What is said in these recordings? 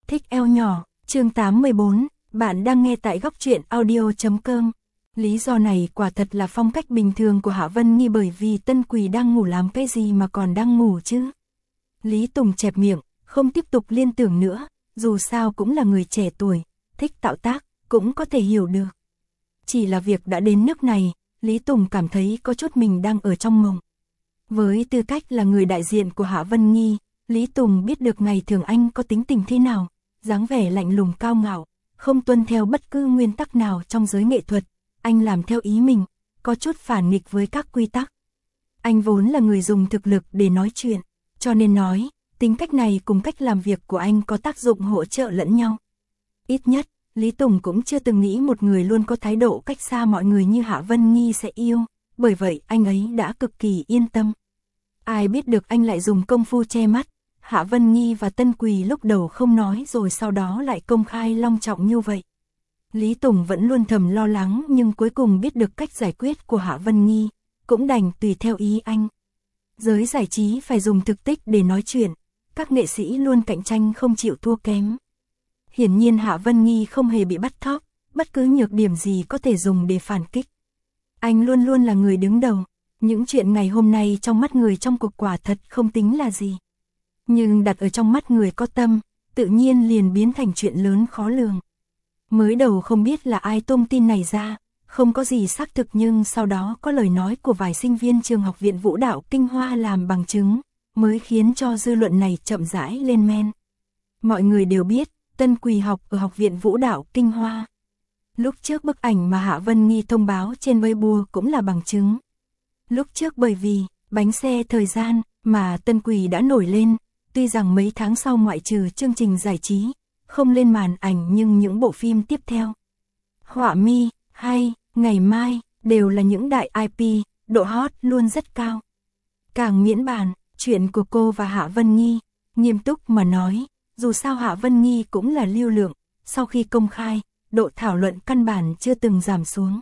Thích eo nhỏ, chương 814, bạn đang nghe tại góc truyện audio.com. Lý do này quả thật là phong cách bình thường của Hạ Vân Nghi, bởi vì Tân Quỳ đang ngủ làm cái gì mà còn đang ngủ chứ. Lý Tùng chẹp miệng, không tiếp tục liên tưởng nữa, dù sao cũng là người trẻ tuổi, thích tạo tác, cũng có thể hiểu được. Chỉ là việc đã đến nước này, Lý Tùng cảm thấy có chút mình đang ở trong mộng. Với tư cách là người đại diện của Hạ Vân Nghi, Lý Tùng biết được ngày thường anh có tính tình thế nào, dáng vẻ lạnh lùng cao ngạo, không tuân theo bất cứ nguyên tắc nào trong giới nghệ thuật, anh làm theo ý mình, có chút phản nghịch với các quy tắc. Anh vốn là người dùng thực lực để nói chuyện, cho nên nói, tính cách này cùng cách làm việc của anh có tác dụng hỗ trợ lẫn nhau. Ít nhất, Lý Tùng cũng chưa từng nghĩ một người luôn có thái độ cách xa mọi người như Hạ Vân Nghi sẽ yêu, bởi vậy anh ấy đã cực kỳ yên tâm. Ai biết được anh lại dùng công phu che mắt, Hạ Vân Nghi và Tân Quỳ lúc đầu không nói rồi sau đó lại công khai long trọng như vậy. Lý Tùng vẫn luôn thầm lo lắng, nhưng cuối cùng biết được cách giải quyết của Hạ Vân Nghi, cũng đành tùy theo ý anh. Giới giải trí phải dùng thực tích để nói chuyện, các nghệ sĩ luôn cạnh tranh không chịu thua kém. Hiển nhiên Hạ Vân Nghi không hề bị bắt thóp, bất cứ nhược điểm gì có thể dùng để phản kích. Anh luôn luôn là người đứng đầu, những chuyện ngày hôm nay trong mắt người trong cuộc quả thật không tính là gì. Nhưng đặt ở trong mắt người có tâm, tự nhiên liền biến thành chuyện lớn khó lường. Mới đầu không biết là ai tung tin này ra, không có gì xác thực, nhưng sau đó có lời nói của vài sinh viên trường Học viện Vũ đạo Kinh Hoa làm bằng chứng, mới khiến cho dư luận này chậm rãi lên men. Mọi người đều biết, Tân Quỳ học ở Học viện Vũ đạo Kinh Hoa. Lúc trước bức ảnh mà Hạ Vân Nghi thông báo trên Weibo cũng là bằng chứng. Lúc trước bởi vì bánh xe thời gian mà Tân Quỳ đã nổi lên, tuy rằng mấy tháng sau ngoại trừ chương trình giải trí, không lên màn ảnh, nhưng những bộ phim tiếp theo, Họa Mi hay Ngày Mai đều là những đại IP, độ hot luôn rất cao. Càng miễn bàn, chuyện của cô và Hạ Vân Nghi, nghiêm túc mà nói, dù sao Hạ Vân Nghi cũng là lưu lượng, sau khi công khai, độ thảo luận căn bản chưa từng giảm xuống.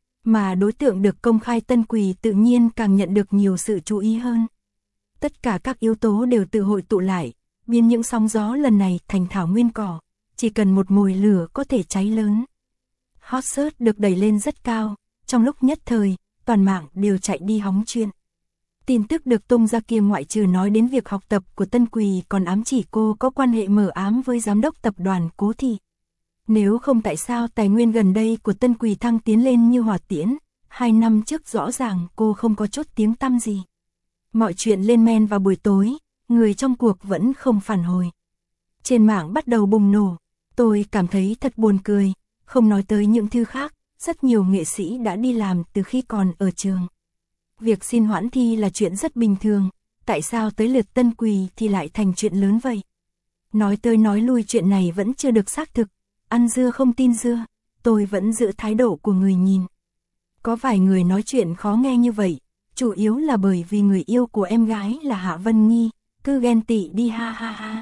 Mà đối tượng được công khai Tân Quỳ tự nhiên càng nhận được nhiều sự chú ý hơn. Tất cả các yếu tố đều tự hội tụ lại, biến những sóng gió lần này thành thảo nguyên cỏ, chỉ cần một mồi lửa có thể cháy lớn. Hot search được đẩy lên rất cao, trong lúc nhất thời, toàn mạng đều chạy đi hóng chuyện. Tin tức được tung ra kia ngoại trừ nói đến việc học tập của Tân Quỳ còn ám chỉ cô có quan hệ mờ ám với giám đốc tập đoàn Cố Thị. Nếu không tại sao tài nguyên gần đây của Tân Quỳ thăng tiến lên như hỏa tiễn, 2 năm trước rõ ràng cô không có chút tiếng tăm gì. Mọi chuyện lên men vào buổi tối, người trong cuộc vẫn không phản hồi. Trên mạng bắt đầu bùng nổ, tôi cảm thấy thật buồn cười, không nói tới những thứ khác, rất nhiều nghệ sĩ đã đi làm từ khi còn ở trường. Việc xin hoãn thi là chuyện rất bình thường, tại sao tới lượt Tân Quỳ thì lại thành chuyện lớn vậy? Nói tới nói lui chuyện này vẫn chưa được xác thực, ăn dưa không tin dưa, tôi vẫn giữ thái độ của người nhìn. Có vài người nói chuyện khó nghe như vậy, chủ yếu là bởi vì người yêu của em gái là Hạ Vân Nghi, cứ ghen tị đi ha ha ha.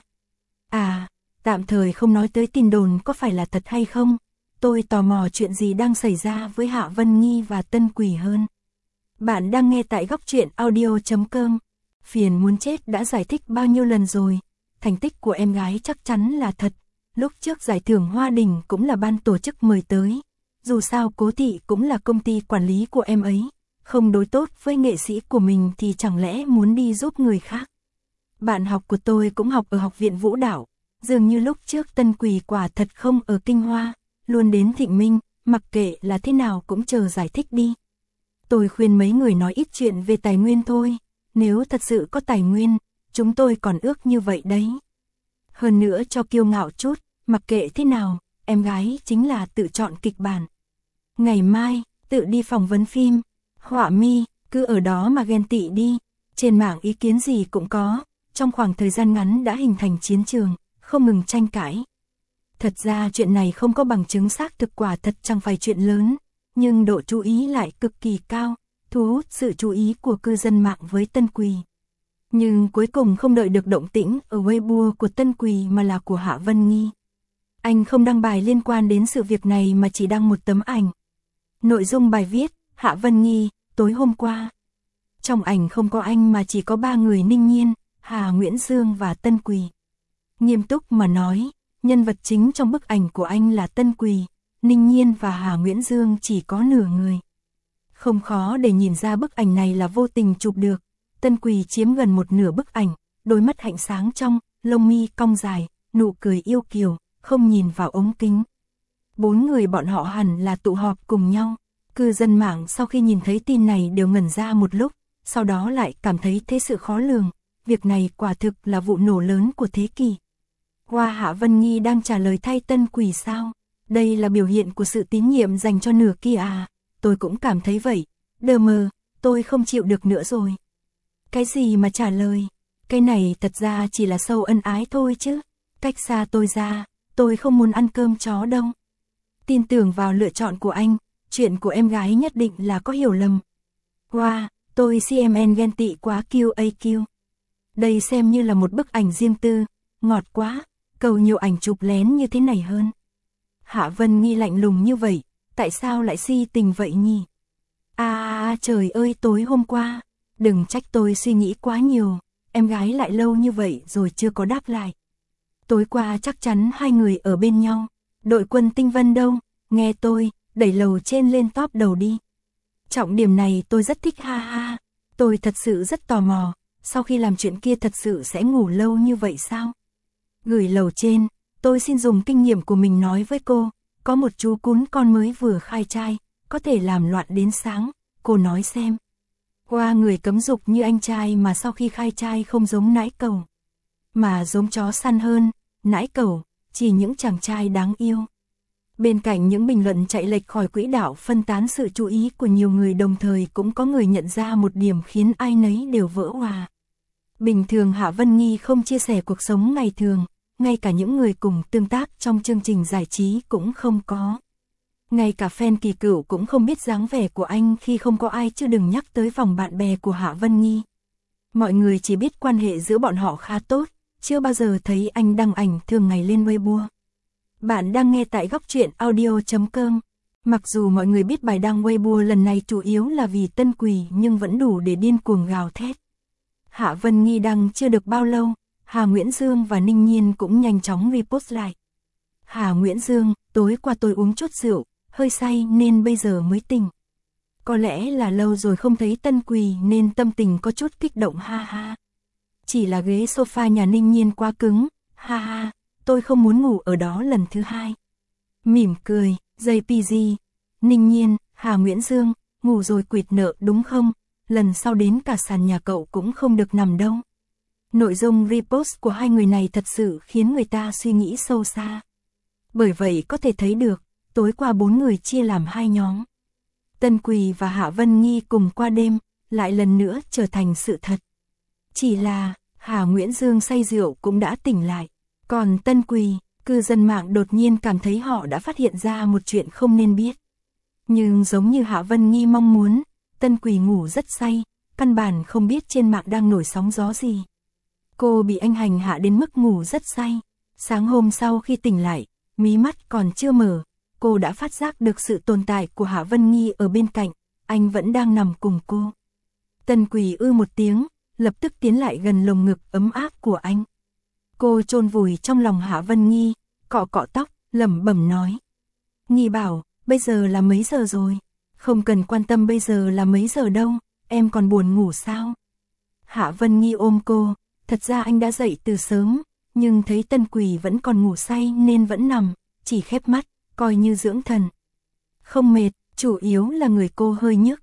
À, tạm thời không nói tới tin đồn có phải là thật hay không, tôi tò mò chuyện gì đang xảy ra với Hạ Vân Nghi và Tân Quỳ hơn. Bạn đang nghe tại góc truyện audio.com. Phiền muốn chết đã giải thích bao nhiêu lần rồi, thành tích của em gái chắc chắn là thật. Lúc trước giải thưởng Hoa Đình cũng là ban tổ chức mời tới, dù sao Cố Thị cũng là công ty quản lý của em ấy, không đối tốt với nghệ sĩ của mình thì chẳng lẽ muốn đi giúp người khác. Bạn học của tôi cũng học ở Học viện Vũ đạo, dường như lúc trước Tân Quỳ quả thật không ở Kinh Hoa, luôn đến Thịnh Minh, mặc kệ là thế nào cũng chờ giải thích đi. Tôi khuyên mấy người nói ít chuyện về tài nguyên thôi, nếu thật sự có tài nguyên, chúng tôi còn ước như vậy đấy. Hơn nữa cho kiêu ngạo chút, mặc kệ thế nào, em gái chính là tự chọn kịch bản. Ngày Mai, tự đi phỏng vấn phim, Họa Mi, cứ ở đó mà ghen tị đi, trên mạng ý kiến gì cũng có, trong khoảng thời gian ngắn đã hình thành chiến trường, không ngừng tranh cãi. Thật ra chuyện này không có bằng chứng xác thực, quả thật chẳng phải chuyện lớn, nhưng độ chú ý lại cực kỳ cao, thu hút sự chú ý của cư dân mạng với Tân Quỳ. Nhưng cuối cùng không đợi được động tĩnh ở Weibo của Tân Quỳ mà là của Hạ Vân Nghi. Anh không đăng bài liên quan đến sự việc này mà chỉ đăng một tấm ảnh. Nội dung bài viết, Hạ Vân Nghi, tối hôm qua. Trong ảnh không có anh mà chỉ có 3 người: Ninh Nhiên, Hà Nguyễn Dương và Tân Quỳ. Nghiêm túc mà nói, nhân vật chính trong bức ảnh của anh là Tân Quỳ, Ninh Nhiên và Hà Nguyễn Dương chỉ có nửa người. Không khó để nhìn ra bức ảnh này là vô tình chụp được, Tân Quỳ chiếm gần một nửa bức ảnh, đôi mắt hạnh sáng trong, lông mi cong dài, nụ cười yêu kiều, không nhìn vào ống kính. 4 người bọn họ hẳn là tụ họp cùng nhau. Cư dân mạng sau khi nhìn thấy tin này đều ngẩn ra một lúc, sau đó lại cảm thấy thế sự khó lường, việc này quả thực là vụ nổ lớn của thế kỷ. Hoa Hạ Vân Nhi đang trả lời thay Tân Quỳ sao? Đây là biểu hiện của sự tín nhiệm dành cho nửa kia à? Tôi cũng cảm thấy vậy. Đờ mờ, tôi không chịu được nữa rồi. Cái gì mà trả lời? Cái này thật ra chỉ là show ân ái thôi chứ. Cách xa tôi ra, tôi không muốn ăn cơm chó đâu. Tin tưởng vào lựa chọn của anh, chuyện của em gái nhất định là có hiểu lầm. Wow, tôi CMN ghen tị quá QAQ. Đây xem như là một bức ảnh riêng tư, ngọt quá, cầu nhiều ảnh chụp lén như thế này hơn. Hạ Vân Nhi lạnh lùng như vậy, tại sao lại si tình vậy nhỉ? Trời ơi, tối hôm qua, đừng trách tôi suy nghĩ quá nhiều, em gái lại lâu như vậy rồi chưa có đáp lại. Tối qua chắc chắn hai người ở bên nhau, đội quân Tinh Vân đâu, nghe tôi, đẩy lầu trên lên top đầu đi. Trọng điểm này tôi rất thích ha ha, tôi thật sự rất tò mò, sau khi làm chuyện kia thật sự sẽ ngủ lâu như vậy sao? Gửi lầu trên, tôi xin dùng kinh nghiệm của mình nói với cô, có một chú cún con mới vừa khai trai, có thể làm loạn đến sáng, cô nói xem. Qua người cấm dục như anh trai mà sau khi khai trai không giống nãi cẩu, mà giống chó săn hơn, nãi cẩu, chỉ những chàng trai đáng yêu. Bên cạnh những bình luận chạy lệch khỏi quỹ đạo phân tán sự chú ý của nhiều người, đồng thời cũng có người nhận ra một điểm khiến ai nấy đều vỡ òa. Bình thường Hạ Vân Nhi không chia sẻ cuộc sống ngày thường, ngay cả những người cùng tương tác trong chương trình giải trí cũng không có. Ngay cả fan kỳ cựu cũng không biết dáng vẻ của anh khi không có ai, chứ đừng nhắc tới vòng bạn bè của Hạ Vân Nhi. Mọi người chỉ biết quan hệ giữa bọn họ khá tốt, chưa bao giờ thấy anh đăng ảnh thường ngày lên Weibo. Bạn đang nghe tại Góc Truyện Audio.com. Mặc dù mọi người biết bài đăng Weibo lần này chủ yếu là vì Tân Quỳ nhưng vẫn đủ để điên cuồng gào thét. Hạ Vân Nhi đăng chưa được bao lâu, Hà Nguyễn Dương và Ninh Nhiên cũng nhanh chóng repost lại. Hà Nguyễn Dương, tối qua tôi uống chút rượu, hơi say nên bây giờ mới tỉnh. Có lẽ là lâu rồi không thấy Tân Quỳ nên tâm tình có chút kích động ha ha. Chỉ là ghế sofa nhà Ninh Nhiên quá cứng, ha ha, tôi không muốn ngủ ở đó lần thứ hai. Mỉm cười, JPG, Ninh Nhiên, Hà Nguyễn Dương, ngủ rồi quỵt nợ đúng không? Lần sau đến cả sàn nhà cậu cũng không được nằm đâu. Nội dung repost của hai người này thật sự khiến người ta suy nghĩ sâu xa. Bởi vậy có thể thấy được, tối qua 4 người chia làm 2 nhóm. Tân Quỳ và Hạ Vân Nhi cùng qua đêm, lại lần nữa trở thành sự thật. Chỉ là, Hà Nguyễn Dương say rượu cũng đã tỉnh lại. Còn Tân Quỳ, cư dân mạng đột nhiên cảm thấy họ đã phát hiện ra một chuyện không nên biết. Nhưng giống như Hạ Vân Nhi mong muốn, Tân Quỳ ngủ rất say, căn bản không biết trên mạng đang nổi sóng gió gì. Cô bị anh hành hạ đến mức ngủ rất say. Sáng hôm sau khi tỉnh lại, mí mắt còn chưa mở, cô đã phát giác được sự tồn tại của Hạ Vân Nhi ở bên cạnh, anh vẫn đang nằm cùng cô. Tân Quỳ ư một tiếng, lập tức tiến lại gần lồng ngực ấm áp của anh. Cô chôn vùi trong lòng Hạ Vân Nhi, cọ cọ tóc, lẩm bẩm nói. Nhi bảo, bây giờ là mấy giờ rồi? Không cần quan tâm bây giờ là mấy giờ đâu, em còn buồn ngủ sao? Hạ Vân Nhi ôm cô, thật ra anh đã dậy từ sớm, nhưng thấy Tân Quỳ vẫn còn ngủ say nên vẫn nằm, chỉ khép mắt, coi như dưỡng thần. Không mệt, chủ yếu là người cô hơi nhức.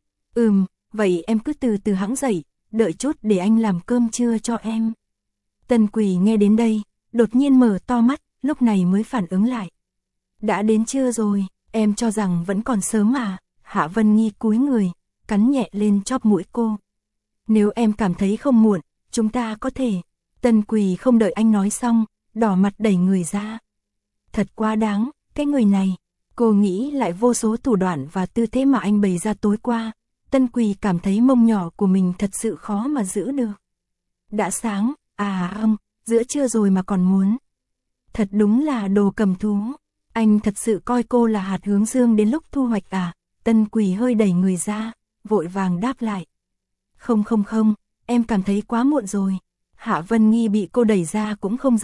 Vậy em cứ từ từ hẵng dậy, đợi chút để anh làm cơm trưa cho em. Tân Quỳ nghe đến đây, đột nhiên mở to mắt, lúc này mới phản ứng lại. Đã đến trưa rồi, em cho rằng vẫn còn sớm à? Hạ Vân Nhi cúi người, cắn nhẹ lên chóp mũi cô. Nếu em cảm thấy không muộn, chúng ta có thể. Tân Quỳ không đợi anh nói xong, đỏ mặt đẩy người ra. Thật quá đáng, cái người này. Cô nghĩ lại vô số thủ đoạn và tư thế mà anh bày ra tối qua. Tân Quỳ cảm thấy mông nhỏ của mình thật sự khó mà giữ được. Đã sáng, giữa trưa rồi mà còn muốn. Thật đúng là đồ cầm thú. Anh thật sự coi cô là hạt hướng dương đến lúc thu hoạch à? Tân Quỳ hơi đẩy người ra, vội vàng đáp lại. Không, em cảm thấy quá muộn rồi. Hạ Vân Nhi bị cô đẩy ra cũng không giận,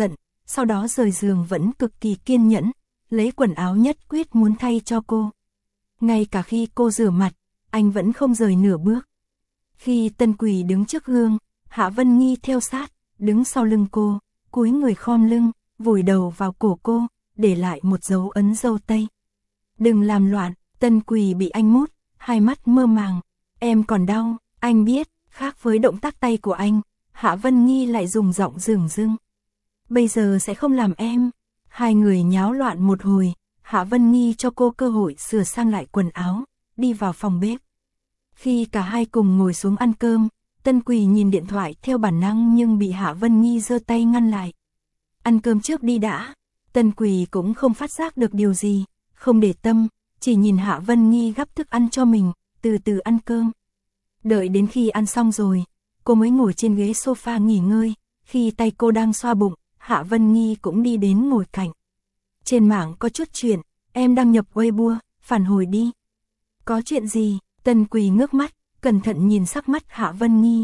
sau đó rời giường vẫn cực kỳ kiên nhẫn, lấy quần áo nhất quyết muốn thay cho cô. Ngay cả khi cô rửa mặt, anh vẫn không rời nửa bước. Khi Tân Quỳ đứng trước gương, Hạ Vân Nghi theo sát, đứng sau lưng cô, cúi người khom lưng, vùi đầu vào cổ cô, để lại một dấu ấn dâu tây. Đừng làm loạn, Tân Quỳ bị anh mút, hai mắt mơ màng. Em còn đau, anh biết, khác với động tác tay của anh, Hạ Vân Nghi lại dùng giọng dửng dưng. Bây giờ sẽ không làm em. Hai người nháo loạn một hồi, Hạ Vân Nghi cho cô cơ hội sửa sang lại quần áo, đi vào phòng bếp. Khi cả hai cùng ngồi xuống ăn cơm, Tân Quỳ nhìn điện thoại theo bản năng nhưng bị Hạ Vân Nghi giơ tay ngăn lại. Ăn cơm trước đi đã. Tân Quỳ cũng không phát giác được điều gì, không để tâm, chỉ nhìn Hạ Vân Nghi gắp thức ăn cho mình, từ từ ăn cơm. Đợi đến khi ăn xong rồi, cô mới ngồi trên ghế sofa nghỉ ngơi, khi tay cô đang xoa bụng, Hạ Vân Nghi cũng đi đến ngồi cạnh. Trên mạng có chút chuyện, em đăng nhập Weibo, phản hồi đi. Có chuyện gì? Tân Quỳ ngước mắt, cẩn thận nhìn sắc mắt Hạ Vân Nghi.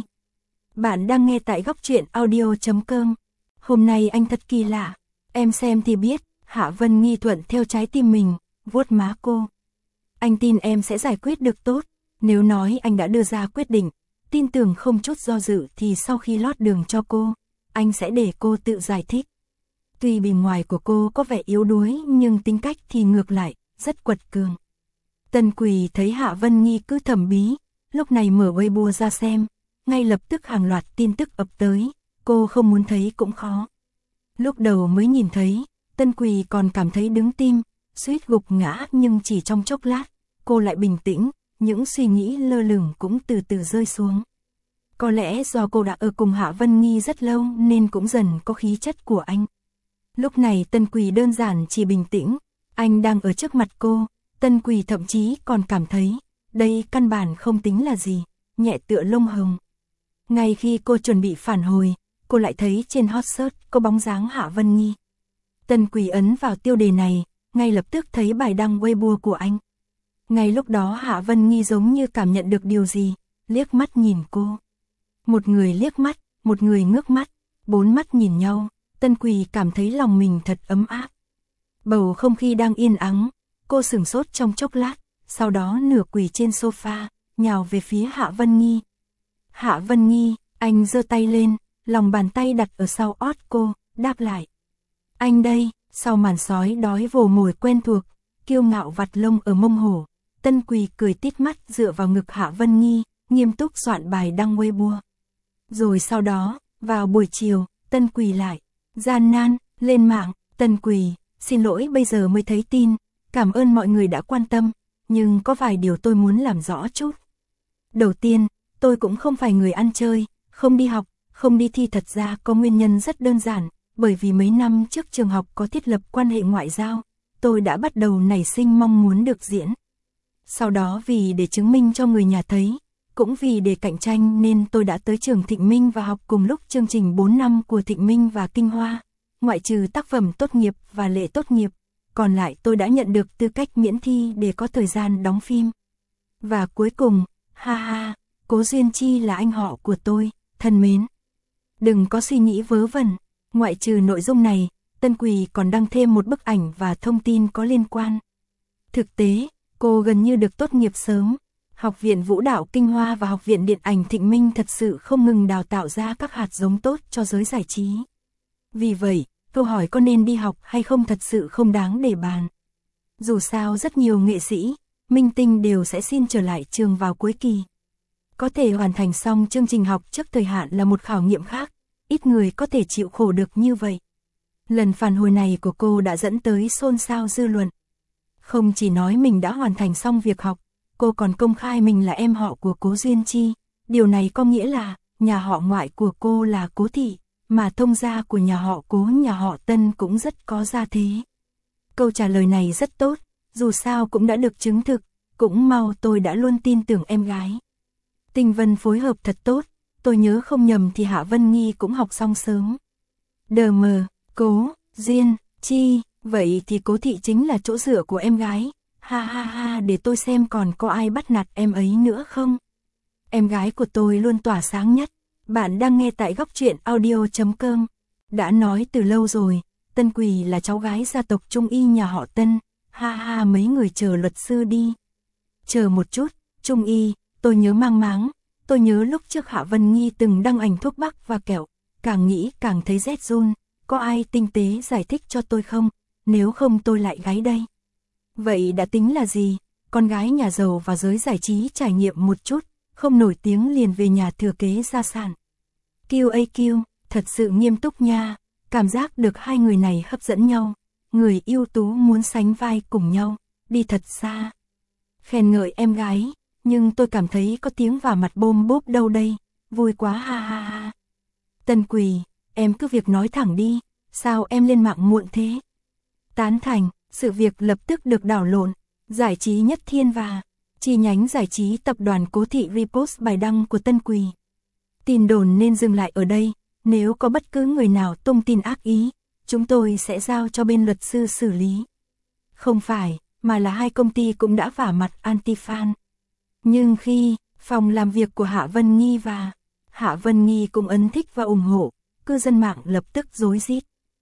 Bạn đang nghe tại góc truyện audio.com. Hôm nay anh thật kỳ lạ, em xem thì biết. Hạ Vân Nghi thuận theo trái tim mình, vuốt má cô. Anh tin em sẽ giải quyết được tốt. Nếu nói anh đã đưa ra quyết định, tin tưởng không chút do dự thì sau khi lót đường cho cô, anh sẽ để cô tự giải thích. Tuy bề ngoài của cô có vẻ yếu đuối nhưng tính cách thì ngược lại, rất quật cường. Tân Quỳ thấy Hạ Vân Nghi cứ thầm bí, lúc này mở Weibo ra xem, ngay lập tức hàng loạt tin tức ập tới, cô không muốn thấy cũng khó. Lúc đầu mới nhìn thấy, Tân Quỳ còn cảm thấy đứng tim, suýt gục ngã nhưng chỉ trong chốc lát, cô lại bình tĩnh, những suy nghĩ lơ lửng cũng từ từ rơi xuống. Có lẽ do cô đã ở cùng Hạ Vân Nghi rất lâu nên cũng dần có khí chất của anh. Lúc này Tân Quỳ đơn giản chỉ bình tĩnh, anh đang ở trước mặt cô, Tân Quỳ thậm chí còn cảm thấy, đây căn bản không tính là gì, nhẹ tựa lông hồng. Ngay khi cô chuẩn bị phản hồi, cô lại thấy trên hot search có bóng dáng Hạ Vân Nghi. Tân Quỳ ấn vào tiêu đề này, ngay lập tức thấy bài đăng Weibo của anh. Ngay lúc đó Hạ Vân Nghi giống như cảm nhận được điều gì, liếc mắt nhìn cô. Một người liếc mắt, một người ngước mắt, bốn mắt nhìn nhau, Tân Quỳ cảm thấy lòng mình thật ấm áp. Bầu không khí đang yên ắng, cô sửng sốt trong chốc lát, sau đó nửa quỳ trên sofa, nhào về phía Hạ Vân Nghi. Hạ Vân Nghi, anh giơ tay lên, lòng bàn tay đặt ở sau ót cô, đáp lại. Anh đây, sau màn sói đói vồ mồi quen thuộc, kiêu ngạo vặt lông ở mông hổ, Tân Quỳ cười tít mắt dựa vào ngực Hạ Vân Nghi, nghiêm túc soạn bài đăng Weibo. Rồi sau đó, vào buổi chiều, Tân Quỳ lại, gian nan, lên mạng, Tân Quỳ, xin lỗi bây giờ mới thấy tin, cảm ơn mọi người đã quan tâm, nhưng có vài điều tôi muốn làm rõ chút. Đầu tiên, tôi cũng không phải người ăn chơi, không đi học, không đi thi, thật ra có nguyên nhân rất đơn giản, bởi vì mấy năm trước trường học có thiết lập quan hệ ngoại giao, tôi đã bắt đầu nảy sinh mong muốn được diễn. Sau đó vì để chứng minh cho người nhà thấy, cũng vì để cạnh tranh nên tôi đã tới trường Thịnh Minh và học cùng lúc chương trình 4 năm của Thịnh Minh và Kinh Hoa, ngoại trừ tác phẩm tốt nghiệp và lễ tốt nghiệp, còn lại tôi đã nhận được tư cách miễn thi để có thời gian đóng phim. Và cuối cùng, ha ha, Cố Duyên Chi là anh họ của tôi, thân mến. Đừng có suy nghĩ vớ vẩn, ngoại trừ nội dung này, Tân Quỳ còn đăng thêm một bức ảnh và thông tin có liên quan. Thực tế, cô gần như được tốt nghiệp sớm. Học viện Vũ đạo Kinh Hoa và Học viện Điện ảnh Thịnh Minh thật sự không ngừng đào tạo ra các hạt giống tốt cho giới giải trí. Vì vậy, câu hỏi có nên đi học hay không thật sự không đáng để bàn. Dù sao rất nhiều nghệ sĩ, minh tinh đều sẽ xin trở lại trường vào cuối kỳ. Có thể hoàn thành xong chương trình học trước thời hạn là một khảo nghiệm khác, ít người có thể chịu khổ được như vậy. Lần phản hồi này của cô đã dẫn tới xôn xao dư luận. Không chỉ nói mình đã hoàn thành xong việc học, cô còn công khai mình là em họ của Cố Duyên Chi. Điều này có nghĩa là, nhà họ ngoại của cô là Cố Thị, mà thông gia của nhà họ Cố, nhà họ Tân cũng rất có gia thế. Câu trả lời này rất tốt, dù sao cũng đã được chứng thực, cũng mau tôi đã luôn tin tưởng em gái. Tinh Vân phối hợp thật tốt, tôi nhớ không nhầm thì Hạ Vân Nghi cũng học xong sớm. DM, Cố, Duyên, Chi, vậy thì Cố Thị chính là chỗ dựa của em gái. Ha ha ha, để tôi xem còn có ai bắt nạt em ấy nữa không. Em gái của tôi luôn tỏa sáng nhất. Bạn đang nghe tại góc truyện audio.com. Đã nói từ lâu rồi, Tân Quỳ là cháu gái gia tộc Trung Y nhà họ Tân, ha ha mấy người chờ luật sư đi. Chờ một chút, Trung Y, tôi nhớ mang máng, tôi nhớ lúc trước Hạ Vân Nghi từng đăng ảnh thuốc bắc và kẹo, càng nghĩ càng thấy rét run, có ai tinh tế giải thích cho tôi không, nếu không tôi lại gáy đây. Vậy đã tính là gì, con gái nhà giàu và giới giải trí trải nghiệm một chút, không nổi tiếng liền về nhà thừa kế gia sản. QAQ, thật sự nghiêm túc nha, cảm giác được hai người này hấp dẫn nhau, người ưu tú muốn sánh vai cùng nhau, đi thật xa. Khen ngợi em gái, nhưng tôi cảm thấy có tiếng vào mặt bôm bốp đâu đây, vui quá ha ha ha. Tân Quỳ, em cứ việc nói thẳng đi, sao em lên mạng muộn thế? Tán thành, sự việc lập tức được đảo lộn, giải trí Nhất Thiên và chi nhánh giải trí tập đoàn Cố Thị repost bài đăng của Tân Quỳ. Tin đồn nên dừng lại ở đây, nếu có bất cứ người nào tung tin ác ý, chúng tôi sẽ giao cho bên luật sư xử lý. Không phải, mà là hai công ty cũng đã vả mặt anti-fan. Nhưng khi phòng làm việc của Hạ Vân Nghi và Hạ Vân Nghi cũng ấn thích và ủng hộ, cư dân mạng lập tức rối rít.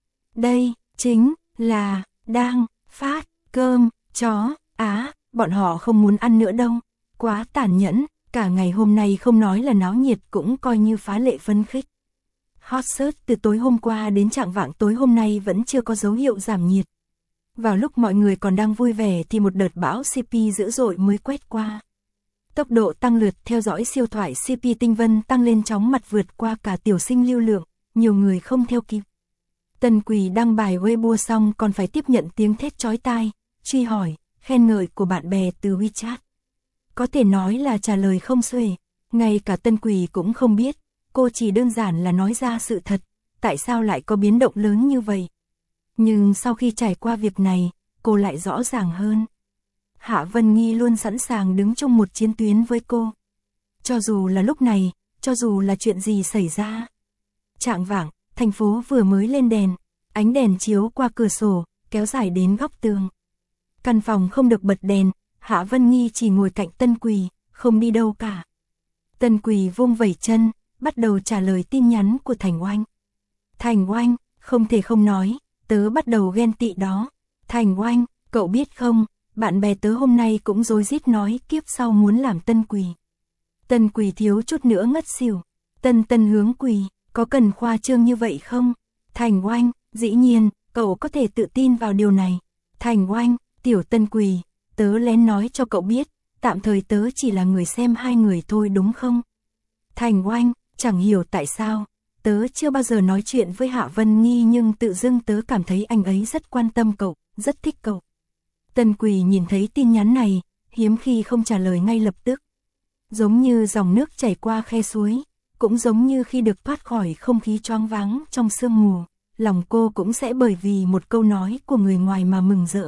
Đây chính là đang phát cơm chó á, bọn họ không muốn ăn nữa đâu, quá tàn nhẫn, cả ngày hôm nay không nói là náo nhiệt cũng coi như phá lệ phấn khích. Hot search từ tối hôm qua đến chạng vạng tối hôm nay vẫn chưa có dấu hiệu giảm nhiệt. Vào lúc mọi người còn đang vui vẻ thì một đợt bão CP dữ dội mới quét qua. Tốc độ tăng lượt theo dõi siêu thoại CP Tinh Vân tăng lên chóng mặt vượt qua cả tiểu sinh lưu lượng, nhiều người không theo kịp. Tân Quỳ đăng bài Weibo xong còn phải tiếp nhận tiếng thét chói tai, truy hỏi, khen ngợi của bạn bè từ WeChat. Có thể nói là trả lời không xuể, ngay cả Tân Quỳ cũng không biết, cô chỉ đơn giản là nói ra sự thật, tại sao lại có biến động lớn như vậy. Nhưng sau khi trải qua việc này, cô lại rõ ràng hơn. Hạ Vân Nghi luôn sẵn sàng đứng chung một chiến tuyến với cô. Cho dù là lúc này, cho dù là chuyện gì xảy ra. Chạng vạng, thành phố vừa mới lên đèn, ánh đèn chiếu qua cửa sổ, kéo dài đến góc tường. Căn phòng không được bật đèn, Hạ Vân Nghi chỉ ngồi cạnh Tân Quỳ, không đi đâu cả. Tân Quỳ vung vẩy chân, bắt đầu trả lời tin nhắn của Thành Oanh. Thành Oanh, không thể không nói, tớ bắt đầu ghen tị đó. Thành Oanh, cậu biết không, bạn bè tớ hôm nay cũng rối rít nói kiếp sau muốn làm Tân Quỳ. Tân Quỳ thiếu chút nữa ngất xỉu. Tân hướng Quỳ, có cần khoa trương như vậy không? Thành Oanh, dĩ nhiên, cậu có thể tự tin vào điều này. Thành Oanh, tiểu Tân Quỳ, tớ lén nói cho cậu biết, tạm thời tớ chỉ là người xem hai người thôi đúng không? Thành Oanh, chẳng hiểu tại sao, tớ chưa bao giờ nói chuyện với Hạ Vân Nghi nhưng tự dưng tớ cảm thấy anh ấy rất quan tâm cậu, rất thích cậu. Tân Quỳ nhìn thấy tin nhắn này, hiếm khi không trả lời ngay lập tức. Giống như dòng nước chảy qua khe suối, cũng giống như khi được thoát khỏi không khí choáng váng trong sương mù, lòng cô cũng sẽ bởi vì một câu nói của người ngoài mà mừng rỡ.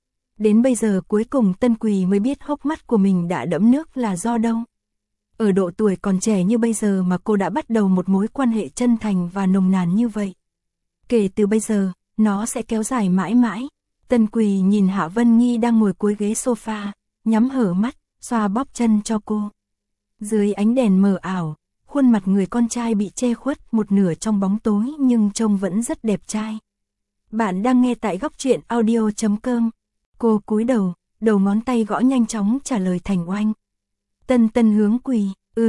Đến bây giờ cuối cùng Tân Quỳ mới biết hốc mắt của mình đã đẫm nước là do đâu. Ở độ tuổi còn trẻ như bây giờ mà cô đã bắt đầu một mối quan hệ chân thành và nồng nàn như vậy. Kể từ bây giờ, nó sẽ kéo dài mãi mãi. Tân Quỳ nhìn Hạ Vân Nghi đang ngồi cuối ghế sofa, nhắm hở mắt, xoa bóp chân cho cô. Dưới ánh đèn mờ ảo, khuôn mặt người con trai bị che khuất một nửa trong bóng tối nhưng trông vẫn rất đẹp trai. Bạn đang nghe tại góc truyện audio.com. Cô cúi đầu, đầu ngón tay gõ nhanh chóng trả lời Thành Oanh. Tân hướng Quỳ,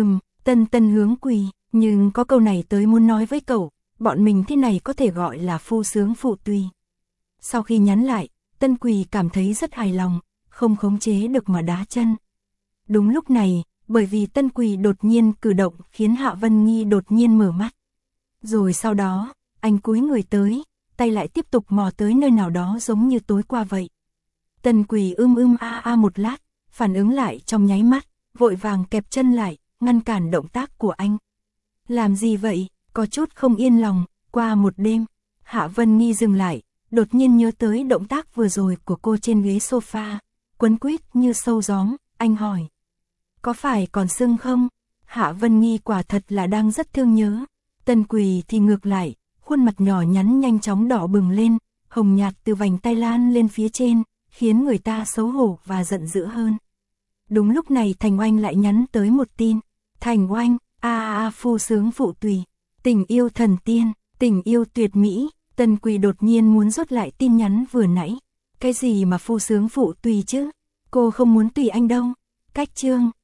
Tân hướng Quỳ, nhưng có câu này tới muốn nói với cậu, bọn mình thế này có thể gọi là phu sướng phụ tùy. Sau khi nhắn lại, Tân Quỳ cảm thấy rất hài lòng, không khống chế được mà đá chân. Đúng lúc này, bởi vì Tân Quỳ đột nhiên cử động khiến Hạ Vân Nghi đột nhiên mở mắt. Rồi sau đó, anh cúi người tới, tay lại tiếp tục mò tới nơi nào đó giống như tối qua vậy. Tân Quỳ a một lát, phản ứng lại trong nháy mắt, vội vàng kẹp chân lại, ngăn cản động tác của anh. Làm gì vậy, có chút không yên lòng, qua một đêm. Hạ Vân Nghi dừng lại, đột nhiên nhớ tới động tác vừa rồi của cô trên ghế sofa, quấn quýt như sâu gióm, anh hỏi. Có phải còn sưng không? Hạ Vân Nghi quả thật là đang rất thương nhớ. Tân Quỳ thì ngược lại, khuôn mặt nhỏ nhắn nhanh chóng đỏ bừng lên, hồng nhạt từ vành tay lan lên phía trên, khiến người ta xấu hổ và giận dữ hơn. Đúng lúc này Thành Oanh lại nhắn tới một tin. Thành Oanh, phu sướng phụ tùy, tình yêu thần tiên, tình yêu tuyệt mỹ, Tân Quỳ đột nhiên muốn rút lại tin nhắn vừa nãy. Cái gì mà phu sướng phụ tùy chứ? Cô không muốn tùy anh đâu. Cách chương.